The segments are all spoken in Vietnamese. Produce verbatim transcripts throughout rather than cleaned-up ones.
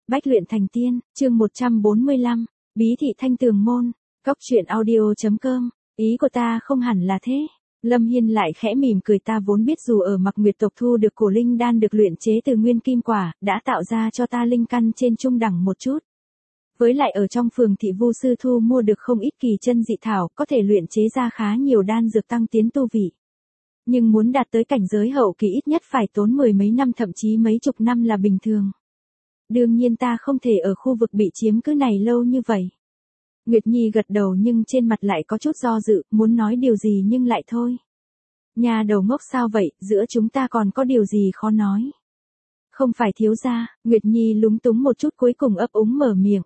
Bách luyện thành tiên, chương một trăm bốn mươi lăm, bí thị thanh tường môn, cóc truyện audio.com, ý của ta không hẳn là thế. Lâm Hiên lại khẽ mỉm cười, ta vốn biết dù ở Mặc Nguyệt tộc thu được cổ linh đan được luyện chế từ nguyên kim quả, đã tạo ra cho ta linh căn trên trung đẳng một chút. Với lại ở trong phường thị Vu sư thu mua được không ít kỳ chân dị thảo, có thể luyện chế ra khá nhiều đan dược tăng tiến tu vị. Nhưng muốn đạt tới cảnh giới hậu kỳ ít nhất phải tốn mười mấy năm thậm chí mấy chục năm là bình thường. Đương nhiên ta không thể ở khu vực bị chiếm cứ này lâu như vậy. Nguyệt Nhi gật đầu nhưng trên mặt lại có chút do dự, muốn nói điều gì nhưng lại thôi. Nhà đầu ngốc sao vậy, giữa chúng ta còn có điều gì khó nói. Không phải thiếu gia, Nguyệt Nhi lúng túng một chút cuối cùng ấp úng mở miệng.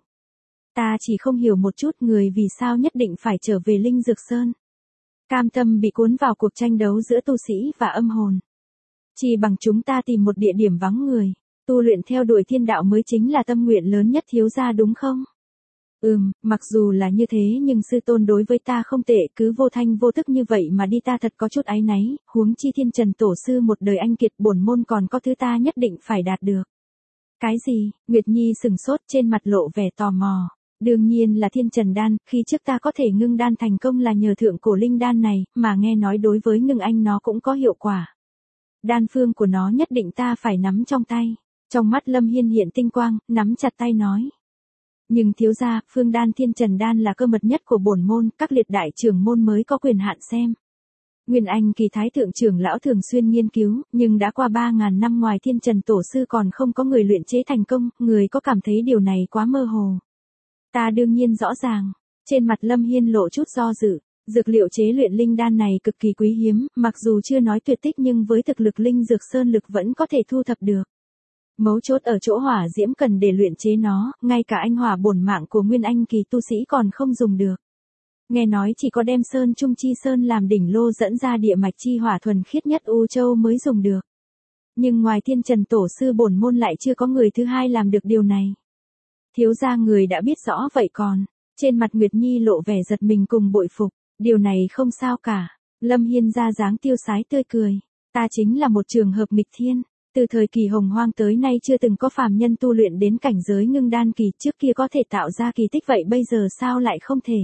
Ta chỉ không hiểu một chút người vì sao nhất định phải trở về Linh Dược Sơn. Cam tâm bị cuốn vào cuộc tranh đấu giữa tu sĩ và âm hồn. Chỉ bằng chúng ta tìm một địa điểm vắng người, tu luyện theo đuổi thiên đạo mới chính là tâm nguyện lớn nhất thiếu gia đúng không? Ừm, mặc dù là như thế nhưng sư tôn đối với ta không tệ, cứ vô thanh vô tức như vậy mà đi ta thật có chút áy náy, huống chi Thiên Trần tổ sư một đời anh kiệt bổn môn còn có thứ ta nhất định phải đạt được. Cái gì? Nguyệt Nhi sừng sốt, trên mặt lộ vẻ tò mò. Đương nhiên là Thiên Trần đan, khi trước ta có thể ngưng đan thành công là nhờ thượng cổ linh đan này, mà nghe nói đối với ngưng anh nó cũng có hiệu quả. Đan phương của nó nhất định ta phải nắm trong tay. Trong mắt Lâm Hiên hiện tinh quang, nắm chặt tay nói. Nhưng thiếu gia, phương đan Thiên Trần đan là cơ mật nhất của bổn môn, các liệt đại trưởng môn mới có quyền hạn xem. Nguyên Anh kỳ thái thượng trưởng lão thường xuyên nghiên cứu, nhưng đã qua ba ngàn năm ngoài Thiên Trần tổ sư còn không có người luyện chế thành công, người có cảm thấy điều này quá mơ hồ. Ta đương nhiên rõ ràng, trên mặt Lâm Hiên lộ chút do dự, dược liệu chế luyện linh đan này cực kỳ quý hiếm, mặc dù chưa nói tuyệt tích nhưng với thực lực Linh Dược Sơn lực vẫn có thể thu thập được. Mấu chốt ở chỗ hỏa diễm cần để luyện chế nó, ngay cả anh hỏa bổn mạng của Nguyên Anh kỳ tu sĩ còn không dùng được. Nghe nói chỉ có đem Sơn Trung Chi Sơn làm đỉnh lô dẫn ra địa mạch chi hỏa thuần khiết nhất U Châu mới dùng được. Nhưng ngoài Thiên Trần tổ sư bổn môn lại chưa có người thứ hai làm được điều này. Thiếu gia người đã biết rõ vậy còn, trên mặt Nguyệt Nhi lộ vẻ giật mình cùng bội phục, điều này không sao cả. Lâm Hiên ra dáng tiêu sái tươi cười, ta chính là một trường hợp nghịch thiên. Từ thời kỳ hồng hoang tới nay chưa từng có phàm nhân tu luyện đến cảnh giới ngưng đan kỳ, trước kia có thể tạo ra kỳ tích vậy bây giờ sao lại không thể.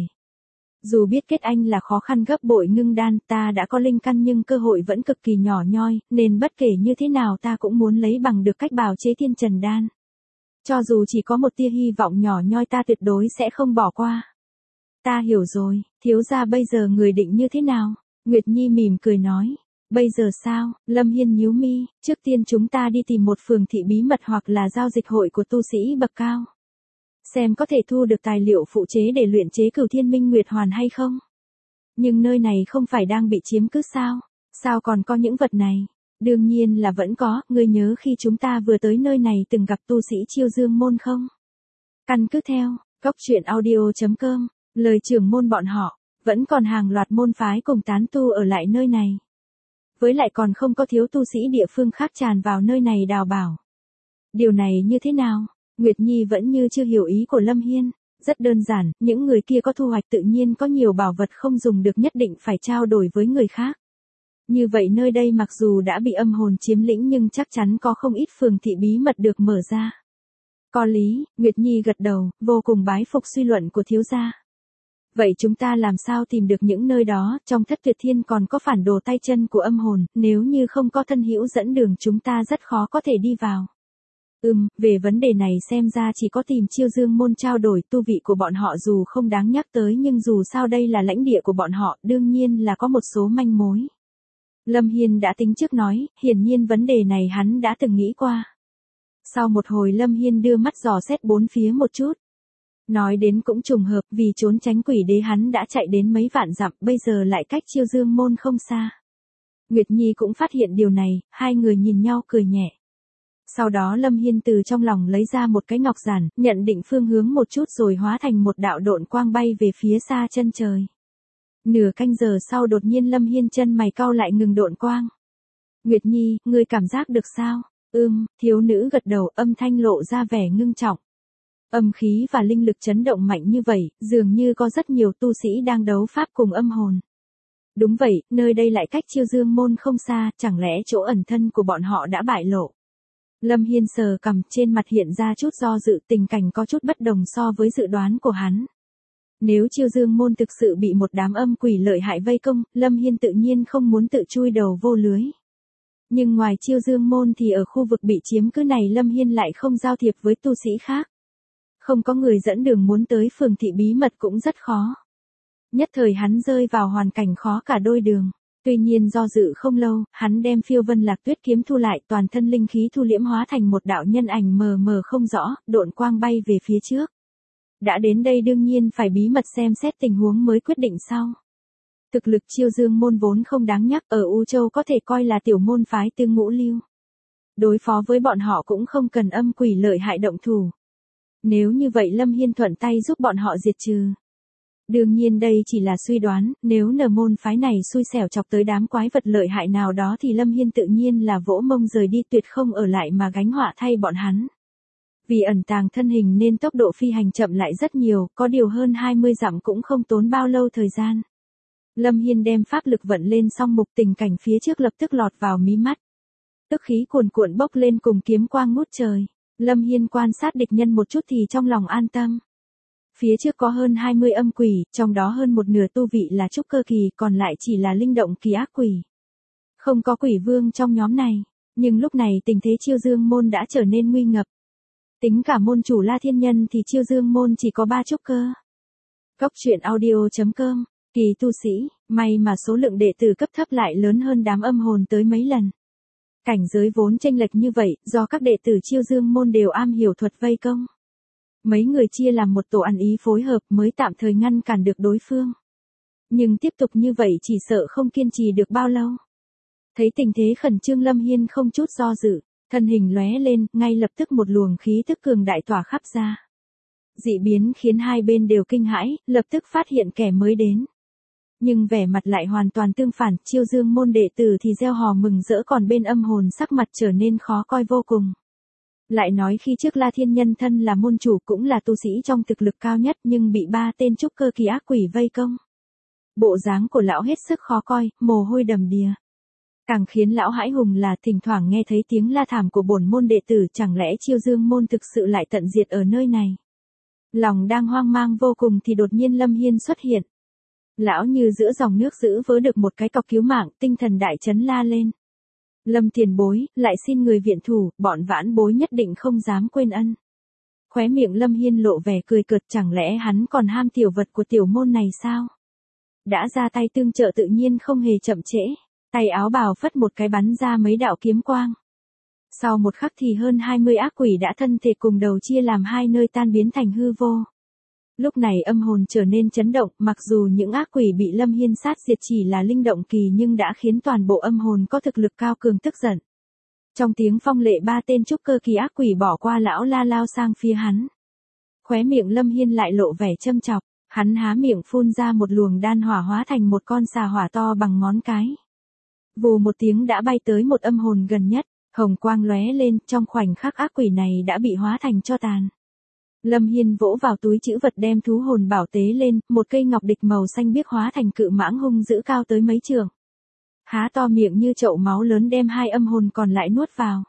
Dù biết kết anh là khó khăn gấp bội ngưng đan, ta đã có linh căn nhưng cơ hội vẫn cực kỳ nhỏ nhoi, nên bất kể như thế nào ta cũng muốn lấy bằng được cách bào chế Thiên Trần đan. Cho dù chỉ có một tia hy vọng nhỏ nhoi ta tuyệt đối sẽ không bỏ qua. Ta hiểu rồi, thiếu gia bây giờ người định như thế nào? Nguyệt Nhi mỉm cười nói. Bây giờ sao? Lâm Hiên nhíu mi, trước tiên chúng ta đi tìm một phường thị bí mật hoặc là giao dịch hội của tu sĩ bậc cao. Xem có thể thu được tài liệu phụ chế để luyện chế Cửu Thiên Minh Nguyệt Hoàn hay không? Nhưng nơi này không phải đang bị chiếm cứ sao? Sao còn có những vật này? Đương nhiên là vẫn có, ngươi nhớ khi chúng ta vừa tới nơi này từng gặp tu sĩ Chiêu Dương môn không? Căn cứ theo, cóc truyện audio.com, lời trưởng môn bọn họ, vẫn còn hàng loạt môn phái cùng tán tu ở lại nơi này. Với lại còn không có thiếu tu sĩ địa phương khác tràn vào nơi này đào bảo. Điều này như thế nào? Nguyệt Nhi vẫn như chưa hiểu ý của Lâm Hiên. Rất đơn giản, những người kia có thu hoạch tự nhiên có nhiều bảo vật không dùng được nhất định phải trao đổi với người khác. Như vậy nơi đây mặc dù đã bị âm hồn chiếm lĩnh nhưng chắc chắn có không ít phường thị bí mật được mở ra. Có lý, Nguyệt Nhi gật đầu, vô cùng bái phục suy luận của thiếu gia. Vậy chúng ta làm sao tìm được những nơi đó, trong Thất Tuyệt Thiên còn có phản đồ tay chân của âm hồn, nếu như không có thân hữu dẫn đường chúng ta rất khó có thể đi vào. Ừm, về vấn đề này xem ra chỉ có tìm Chiêu Dương môn trao đổi, tu vị của bọn họ dù không đáng nhắc tới nhưng dù sao đây là lãnh địa của bọn họ, đương nhiên là có một số manh mối. Lâm Hiên đã tính trước nói, hiển nhiên vấn đề này hắn đã từng nghĩ qua. Sau một hồi Lâm Hiên đưa mắt dò xét bốn phía một chút. Nói đến cũng trùng hợp, vì trốn tránh quỷ đế hắn đã chạy đến mấy vạn dặm, bây giờ lại cách Chiêu Dương môn không xa. Nguyệt Nhi cũng phát hiện điều này, hai người nhìn nhau cười nhẹ. Sau đó Lâm Hiên từ trong lòng lấy ra một cái ngọc giản, nhận định phương hướng một chút rồi hóa thành một đạo độn quang bay về phía xa chân trời. Nửa canh giờ sau đột nhiên Lâm Hiên chân mày cau lại ngừng độn quang. Nguyệt Nhi, ngươi cảm giác được sao? Ừm, thiếu nữ gật đầu, âm thanh lộ ra vẻ ngưng trọng. Âm khí và linh lực chấn động mạnh như vậy, dường như có rất nhiều tu sĩ đang đấu pháp cùng âm hồn. Đúng vậy, nơi đây lại cách Chiêu Dương môn không xa, chẳng lẽ chỗ ẩn thân của bọn họ đã bại lộ. Lâm Hiên sờ cằm, trên mặt hiện ra chút do dự, tình cảnh có chút bất đồng so với dự đoán của hắn. Nếu Chiêu Dương môn thực sự bị một đám âm quỷ lợi hại vây công, Lâm Hiên tự nhiên không muốn tự chui đầu vô lưới. Nhưng ngoài Chiêu Dương môn thì ở khu vực bị chiếm cứ này Lâm Hiên lại không giao thiệp với tu sĩ khác. Không có người dẫn đường muốn tới phường thị bí mật cũng rất khó. Nhất thời hắn rơi vào hoàn cảnh khó cả đôi đường. Tuy nhiên do dự không lâu, hắn đem Phiêu Vân Lạc Tuyết kiếm thu lại, toàn thân linh khí thu liễm hóa thành một đạo nhân ảnh mờ mờ không rõ, độn quang bay về phía trước. Đã đến đây đương nhiên phải bí mật xem xét tình huống mới quyết định sau. Thực lực Chiêu Dương môn vốn không đáng nhắc, ở U Châu có thể coi là tiểu môn phái tương ngũ lưu. Đối phó với bọn họ cũng không cần âm quỷ lợi hại động thủ. Nếu như vậy Lâm Hiên thuận tay giúp bọn họ diệt trừ. Đương nhiên đây chỉ là suy đoán, nếu nở môn phái này xui xẻo chọc tới đám quái vật lợi hại nào đó thì Lâm Hiên tự nhiên là vỗ mông rời đi, tuyệt không ở lại mà gánh họa thay bọn hắn. Vì ẩn tàng thân hình nên tốc độ phi hành chậm lại rất nhiều, có điều hơn hai mươi dặm cũng không tốn bao lâu thời gian. Lâm Hiên đem pháp lực vận lên xong mục, tình cảnh phía trước lập tức lọt vào mí mắt. Tức khí cuồn cuộn bốc lên cùng kiếm quang ngút trời. Lâm Hiên quan sát địch nhân một chút thì trong lòng an tâm. Phía trước có hơn hai mươi âm quỷ, trong đó hơn một nửa tu vị là trúc cơ kỳ, còn lại chỉ là linh động kỳ ác quỷ. Không có quỷ vương trong nhóm này, nhưng lúc này tình thế Chiêu Dương môn đã trở nên nguy ngập. Tính cả môn chủ La Thiên Nhân thì Chiêu Dương môn chỉ có ba trúc cơ. Cốc truyện audio chấm com, kỳ tu sĩ, may mà số lượng đệ tử cấp thấp lại lớn hơn đám âm hồn tới mấy lần. Cảnh giới vốn chênh lệch như vậy, do các đệ tử Chiêu Dương môn đều am hiểu thuật vây công. Mấy người chia làm một tổ ăn ý phối hợp mới tạm thời ngăn cản được đối phương. Nhưng tiếp tục như vậy chỉ sợ không kiên trì được bao lâu. Thấy tình thế khẩn trương Lâm Hiên không chút do dự, thân hình lóe lên, ngay lập tức một luồng khí tức cường đại tỏa khắp ra. Dị biến khiến hai bên đều kinh hãi, lập tức phát hiện kẻ mới đến. Nhưng vẻ mặt lại hoàn toàn tương phản, Chiêu Dương môn đệ tử thì reo hò mừng rỡ, còn bên âm hồn sắc mặt trở nên khó coi vô cùng. Lại nói khi trước La Thiên Nhân thân là môn chủ cũng là tu sĩ trong thực lực cao nhất nhưng bị ba tên trúc cơ kỳ ác quỷ vây công. Bộ dáng của lão hết sức khó coi, mồ hôi đầm đìa. Càng khiến lão hãi hùng là thỉnh thoảng nghe thấy tiếng la thảm của bổn môn đệ tử, chẳng lẽ Chiêu Dương môn thực sự lại tận diệt ở nơi này. Lòng đang hoang mang vô cùng thì đột nhiên Lâm Hiên xuất hiện. Lão như giữa dòng nước giữ vớ được một cái cọc cứu mạng, tinh thần đại chấn la lên. Lâm tiền bối, lại xin người viện thủ, bọn vãn bối nhất định không dám quên ân. Khóe miệng Lâm Hiên lộ vẻ cười cợt, chẳng lẽ hắn còn ham tiểu vật của tiểu môn này sao? Đã ra tay tương trợ tự nhiên không hề chậm trễ, tay áo bào phất một cái bắn ra mấy đạo kiếm quang. Sau một khắc thì hơn hai mươi ác quỷ đã thân thể cùng đầu chia làm hai nơi tan biến thành hư vô. Lúc này âm hồn trở nên chấn động, mặc dù những ác quỷ bị Lâm Hiên sát diệt chỉ là linh động kỳ nhưng đã khiến toàn bộ âm hồn có thực lực cao cường tức giận. Trong tiếng phong lệ ba tên trúc cơ kỳ ác quỷ bỏ qua lão la lao sang phía hắn. Khóe miệng Lâm Hiên lại lộ vẻ châm chọc, hắn há miệng phun ra một luồng đan hỏa hóa thành một con xà hỏa to bằng ngón cái. Vù một tiếng đã bay tới một âm hồn gần nhất, hồng quang lóe lên, trong khoảnh khắc ác quỷ này đã bị hóa thành tro tàn. Lâm Hiên vỗ vào túi trữ vật đem thú hồn bảo tế lên, một cây ngọc địch màu xanh biếc hóa thành cự mãng hung dữ cao tới mấy trượng. Há to miệng như chậu máu lớn đem hai âm hồn còn lại nuốt vào.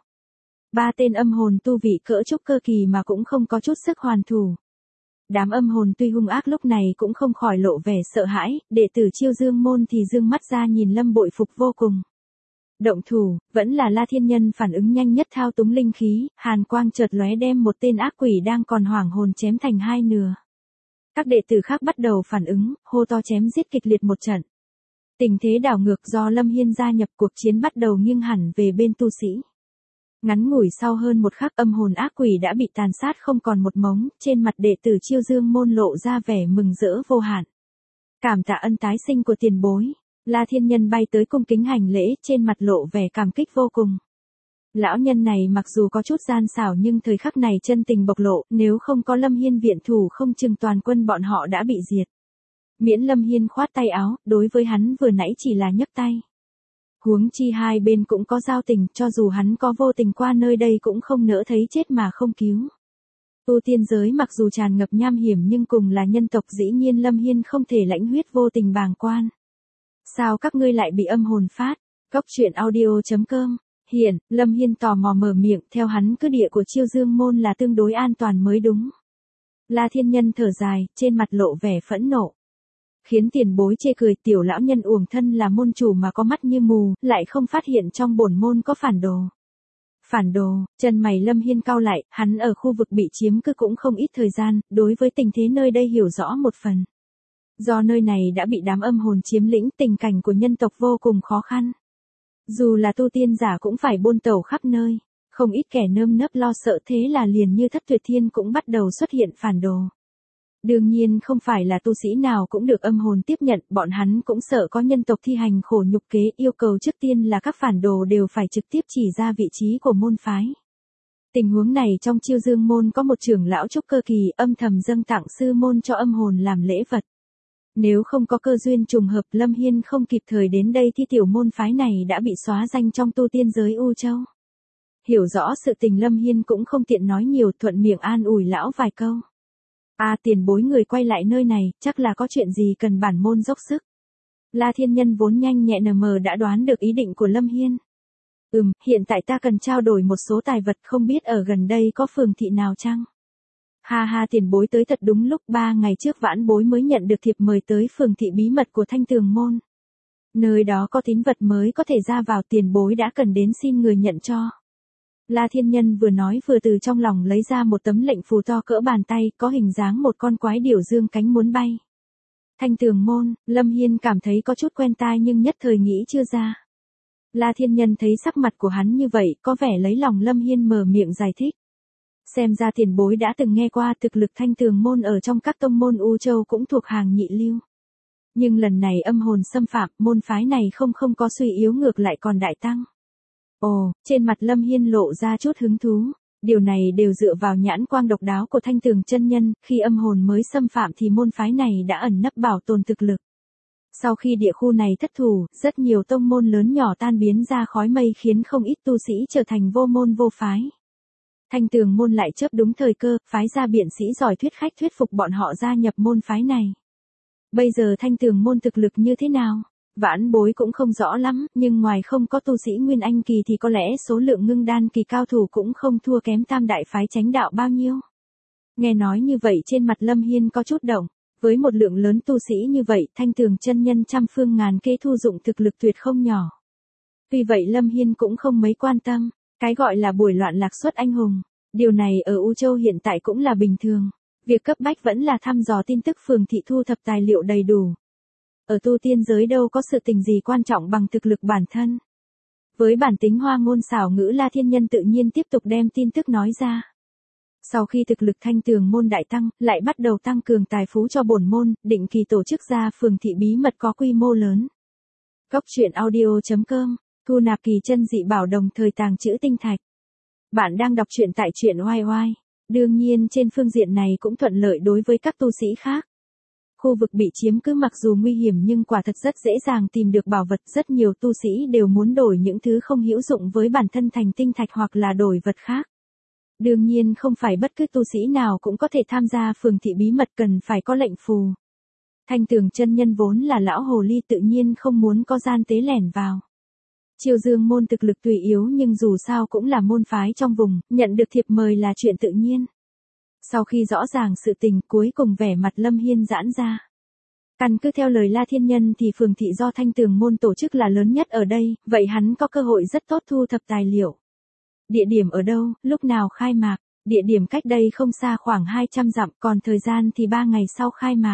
Ba tên âm hồn tu vị cỡ trúc cơ kỳ mà cũng không có chút sức hoàn thủ. Đám âm hồn tuy hung ác lúc này cũng không khỏi lộ vẻ sợ hãi, đệ tử Chiêu Dương môn thì dương mắt ra nhìn Lâm bội phục vô cùng. Động thủ, vẫn là La Thiên Nhân phản ứng nhanh nhất, thao túng linh khí, hàn quang chợt lóe đem một tên ác quỷ đang còn hoảng hồn chém thành hai nửa. Các đệ tử khác bắt đầu phản ứng, hô to chém giết kịch liệt một trận. Tình thế đảo ngược do Lâm Hiên gia nhập, cuộc chiến bắt đầu nghiêng hẳn về bên tu sĩ. Ngắn ngủi sau hơn một khắc âm hồn ác quỷ đã bị tàn sát không còn một mống, trên mặt đệ tử Chiêu Dương môn lộ ra vẻ mừng rỡ vô hạn. Cảm tạ ân tái sinh của tiền bối. La Thiên Nhân bay tới cung kính hành lễ, trên mặt lộ vẻ cảm kích vô cùng. Lão nhân này mặc dù có chút gian xảo nhưng thời khắc này chân tình bộc lộ, nếu không có Lâm Hiên viện thủ không chừng toàn quân bọn họ đã bị diệt. Miễn Lâm Hiên khoát tay áo, đối với hắn vừa nãy chỉ là nhấc tay. Huống chi hai bên cũng có giao tình, cho dù hắn có vô tình qua nơi đây cũng không nỡ thấy chết mà không cứu. Tu tiên giới mặc dù tràn ngập nham hiểm nhưng cùng là nhân tộc, dĩ nhiên Lâm Hiên không thể lãnh huyết vô tình bàng quan. Sao các ngươi lại bị âm hồn phát? Cốc truyện audio chấm com Hiện, Lâm Hiên tò mò mở miệng, theo hắn cứ địa của Chiêu Dương môn là tương đối an toàn mới đúng. La Thiên Nhân thở dài, trên mặt lộ vẻ phẫn nộ. Khiến tiền bối chê cười, tiểu lão nhân uổng thân là môn chủ mà có mắt như mù, lại không phát hiện trong bổn môn có phản đồ. Phản đồ, chân mày Lâm Hiên cau lại, hắn ở khu vực bị chiếm cứ cũng không ít thời gian, đối với tình thế nơi đây hiểu rõ một phần. Do nơi này đã bị đám âm hồn chiếm lĩnh, tình cảnh của nhân tộc vô cùng khó khăn. Dù là tu tiên giả cũng phải buôn tẩu khắp nơi, không ít kẻ nơm nớp lo sợ, thế là liền như Thất Tuyệt Thiên cũng bắt đầu xuất hiện phản đồ. Đương nhiên không phải là tu sĩ nào cũng được âm hồn tiếp nhận, bọn hắn cũng sợ có nhân tộc thi hành khổ nhục kế, yêu cầu trước tiên là các phản đồ đều phải trực tiếp chỉ ra vị trí của môn phái. Tình huống này trong Chiêu Dương môn có một trưởng lão trúc cơ kỳ âm thầm dâng tặng sư môn cho âm hồn làm lễ vật. Nếu không có cơ duyên trùng hợp, Lâm Hiên không kịp thời đến đây thì tiểu môn phái này đã bị xóa danh trong tu tiên giới U Châu. Hiểu rõ sự tình Lâm Hiên cũng không tiện nói nhiều, thuận miệng an ủi lão vài câu. À, tiền bối người quay lại nơi này, chắc là có chuyện gì cần bản môn dốc sức. La Thiên Nhân vốn nhanh nhẹ nờ mờ đã đoán được ý định của Lâm Hiên. Ừm, hiện tại ta cần trao đổi một số tài vật, không biết ở gần đây có phường thị nào chăng? Ha ha, tiền bối tới thật đúng lúc, ba ngày trước vãn bối mới nhận được thiệp mời tới phường thị bí mật của Thanh Tường môn. Nơi đó có tín vật mới có thể ra vào, tiền bối đã cần đến xin người nhận cho. La Thiên Nhân vừa nói vừa từ trong lòng lấy ra một tấm lệnh phù to cỡ bàn tay, có hình dáng một con quái điểu dương cánh muốn bay. Thanh Tường môn, Lâm Hiên cảm thấy có chút quen tai nhưng nhất thời nghĩ chưa ra. La Thiên Nhân thấy sắc mặt của hắn như vậy, có vẻ lấy lòng Lâm Hiên mở miệng giải thích. Xem ra tiền bối đã từng nghe qua, thực lực Thanh Tường môn ở trong các tông môn U Châu cũng thuộc hàng nhị lưu. Nhưng lần này âm hồn xâm phạm, môn phái này không không có suy yếu, ngược lại còn đại tăng. Ồ, trên mặt Lâm Hiên lộ ra chút hứng thú, điều này đều dựa vào nhãn quang độc đáo của Thanh Tường chân nhân, khi âm hồn mới xâm phạm thì môn phái này đã ẩn nấp bảo tồn thực lực. Sau khi địa khu này thất thủ, rất nhiều tông môn lớn nhỏ tan biến ra khói mây, khiến không ít tu sĩ trở thành vô môn vô phái. Thanh Tường môn lại chớp đúng thời cơ, phái ra biện sĩ giỏi thuyết khách thuyết phục bọn họ gia nhập môn phái này. Bây giờ Thanh Tường môn thực lực như thế nào? Vãn bối cũng không rõ lắm, nhưng ngoài không có tu sĩ Nguyên Anh kỳ thì có lẽ số lượng ngưng đan kỳ cao thủ cũng không thua kém tam đại phái chánh đạo bao nhiêu. Nghe nói như vậy trên mặt Lâm Hiên có chút động, với một lượng lớn tu sĩ như vậy, Thanh Tường chân nhân trăm phương ngàn kế thu dụng thực lực tuyệt không nhỏ. Vì vậy Lâm Hiên cũng không mấy quan tâm, cái gọi là buổi loạn lạc xuất anh hùng, điều này ở U Châu hiện tại cũng là bình thường. Việc cấp bách vẫn là thăm dò tin tức phường thị, thu thập tài liệu đầy đủ. Ở tu tiên giới đâu có sự tình gì quan trọng bằng thực lực bản thân. Với bản tính hoa ngôn xảo ngữ, La Thiên Nhân tự nhiên tiếp tục đem tin tức nói ra. Sau khi thực lực Thanh Tường môn đại tăng, lại bắt đầu tăng cường tài phú cho bổn môn, định kỳ tổ chức ra phường thị bí mật có quy mô lớn. Góc truyện audio chấm com, thu nạp kỳ chân dị bảo đồng thời tàng trữ tinh thạch. Bạn đang đọc truyện tại truyện oai oai. Đương nhiên trên phương diện này cũng thuận lợi đối với các tu sĩ khác. Khu vực bị chiếm cứ mặc dù nguy hiểm nhưng quả thật rất dễ dàng tìm được bảo vật, rất nhiều tu sĩ đều muốn đổi những thứ không hữu dụng với bản thân thành tinh thạch hoặc là đổi vật khác. Đương nhiên không phải bất cứ tu sĩ nào cũng có thể tham gia phường thị bí mật, cần phải có lệnh phù. Thanh Tường chân nhân vốn là lão hồ ly, tự nhiên không muốn có gian tế lẻn vào. Chiêu Dương môn thực lực tùy yếu nhưng dù sao cũng là môn phái trong vùng, nhận được thiệp mời là chuyện tự nhiên. Sau khi rõ ràng sự tình, cuối cùng vẻ mặt Lâm Hiên giãn ra. Căn cứ theo lời La Thiên Nhân thì phường thị do Thanh Tường môn tổ chức là lớn nhất ở đây, vậy hắn có cơ hội rất tốt thu thập tài liệu. Địa điểm ở đâu, lúc nào khai mạc? Địa điểm cách đây không xa, khoảng hai trăm dặm, còn thời gian thì ba ngày sau khai mạc.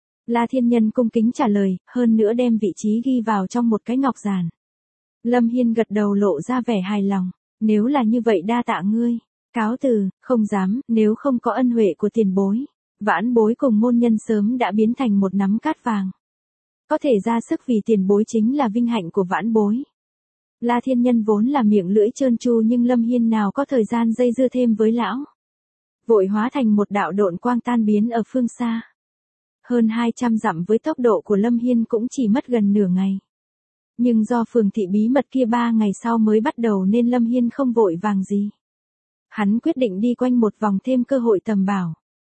La Thiên Nhân cung kính trả lời, hơn nữa đem vị trí ghi vào trong một cái ngọc giản. Lâm Hiên gật đầu lộ ra vẻ hài lòng, nếu là như vậy đa tạ ngươi. Cáo từ, không dám, nếu không có ân huệ của tiền bối, vãn bối cùng môn nhân sớm đã biến thành một nắm cát vàng. Có thể ra sức vì tiền bối chính là vinh hạnh của vãn bối. La Thiên Nhân vốn là miệng lưỡi trơn tru nhưng Lâm Hiên nào có thời gian dây dưa thêm với lão. Vội hóa thành một đạo độn quang tan biến ở phương xa. Hơn hai trăm dặm với tốc độ của Lâm Hiên cũng chỉ mất gần nửa ngày. Nhưng do phường thị bí mật kia ba ngày sau mới bắt đầu nên Lâm Hiên không vội vàng gì. Hắn quyết định đi quanh một vòng thêm cơ hội tầm bảo.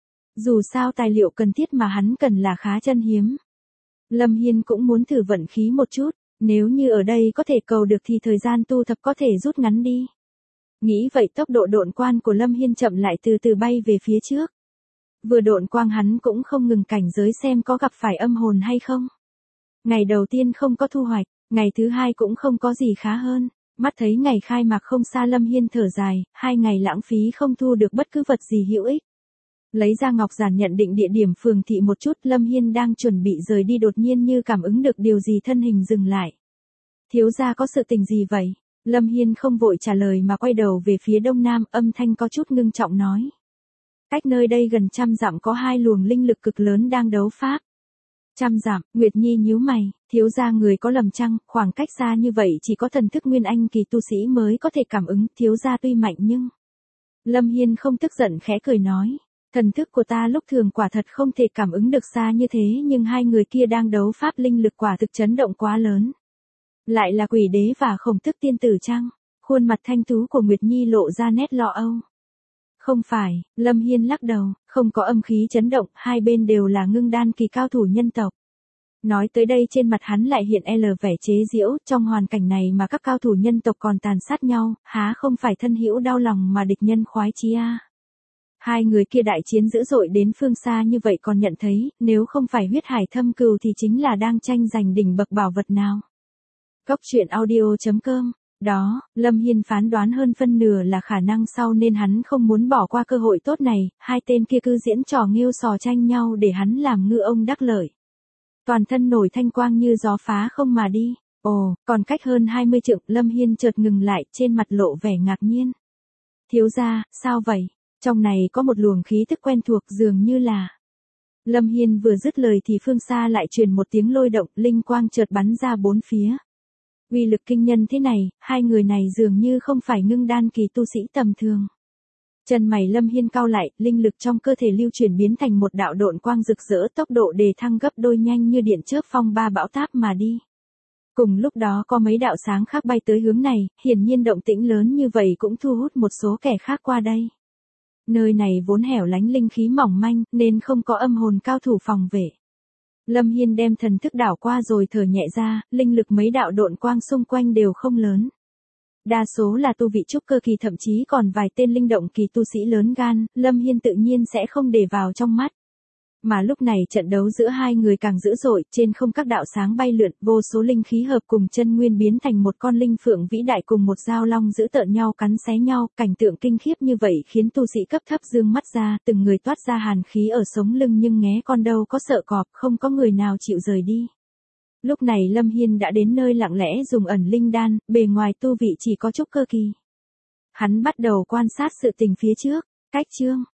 Dù sao tài liệu cần thiết mà hắn cần là khá chân hiếm. Lâm Hiên cũng muốn thử vận khí một chút, Nếu như ở đây có thể cầu được thì thời gian tu thập có thể rút ngắn đi. Nghĩ vậy tốc độ độn quang của Lâm Hiên chậm lại từ từ bay về phía trước. Vừa độn quang hắn cũng không ngừng cảnh giới xem có gặp phải âm hồn hay không. Ngày đầu tiên không có thu hoạch, ngày thứ hai cũng không có gì khá hơn. Mắt thấy ngày khai mạc không xa Lâm Hiên thở dài, hai ngày lãng phí không thu được bất cứ vật gì hữu ích. Lấy ra ngọc giản nhận định địa điểm phường thị một chút, Lâm Hiên đang chuẩn bị rời đi đột nhiên như cảm ứng được điều gì thân hình dừng lại. Thiếu gia có sự tình gì vậy? Lâm Hiên không vội trả lời mà quay đầu về phía đông nam, âm thanh có chút ngưng trọng nói. Cách nơi đây gần trăm dặm có hai luồng linh lực cực lớn đang đấu pháp. Trăm dặm, Nguyệt Nhi nhíu mày, thiếu gia người có lầm chăng, khoảng cách xa như vậy chỉ có thần thức nguyên anh kỳ tu sĩ mới có thể cảm ứng, thiếu gia tuy mạnh nhưng... Lâm Hiên không tức giận khẽ cười nói, thần thức của ta lúc thường quả thật không thể cảm ứng được xa như thế nhưng hai người kia đang đấu pháp linh lực quả thực chấn động quá lớn. Lại là quỷ đế và khổng tức tiên tử chăng? Khuôn mặt thanh tú của Nguyệt Nhi lộ ra nét lo âu. Không phải, Lâm Hiên lắc đầu, không có âm khí chấn động, hai bên đều là ngưng đan kỳ cao thủ nhân tộc. Nói tới đây trên mặt hắn lại hiện l vẻ chế giễu, trong hoàn cảnh này mà các cao thủ nhân tộc còn tàn sát nhau, há không phải thân hữu đau lòng mà địch nhân khoái chí a. Hai người kia đại chiến dữ dội đến phương xa như vậy còn nhận thấy, nếu không phải huyết hải thâm cừu thì chính là đang tranh giành đỉnh bậc bảo vật nào. Cốc truyện audio chấm com. Đó, Lâm Hiên phán đoán hơn phân nửa là khả năng sau nên hắn không muốn bỏ qua cơ hội tốt này, hai tên kia cứ diễn trò nghêu sò tranh nhau để hắn làm ngư ông đắc lợi. Toàn thân nổi thanh quang như gió phá không mà đi, ồ, còn cách hơn hai mươi trượng, Lâm Hiên chợt ngừng lại, trên mặt lộ vẻ ngạc nhiên. Thiếu gia, sao vậy? Trong này có một luồng khí tức quen thuộc dường như là... Lâm Hiên vừa dứt lời thì phương xa lại truyền một tiếng lôi động, linh quang chợt bắn ra bốn phía. Uy lực kinh nhân thế này, hai người này dường như không phải ngưng đan kỳ tu sĩ tầm thường. Chân mày Lâm Hiên cau lại, linh lực trong cơ thể lưu chuyển biến thành một đạo độn quang rực rỡ, tốc độ đề thăng gấp đôi, nhanh như điện chớp phong ba bão táp mà đi. Cùng lúc đó có mấy đạo sáng khác bay tới hướng này, hiển nhiên động tĩnh lớn như vậy cũng thu hút một số kẻ khác qua đây. Nơi này vốn hẻo lánh linh khí mỏng manh, nên không có âm hồn cao thủ phòng vệ. Lâm Hiên đem thần thức đảo qua rồi thở nhẹ ra, linh lực mấy đạo độn quang xung quanh đều không lớn. Đa số là tu vị trúc cơ kỳ, thậm chí còn vài tên linh động kỳ tu sĩ lớn gan, Lâm Hiên tự nhiên sẽ không để vào trong mắt. Mà lúc này trận đấu giữa hai người càng dữ dội, trên không các đạo sáng bay lượn, vô số linh khí hợp cùng chân nguyên biến thành một con linh phượng vĩ đại cùng một dao long dữ tợn nhau cắn xé nhau, cảnh tượng kinh khiếp như vậy khiến tu sĩ cấp thấp dương mắt ra, từng người toát ra hàn khí ở sống lưng nhưng nghé con đâu có sợ cọp, không có người nào chịu rời đi. Lúc này Lâm Hiên đã đến nơi lặng lẽ dùng ẩn linh đan, bề ngoài tu vị chỉ có trúc cơ kỳ. Hắn bắt đầu quan sát sự tình phía trước, cách chương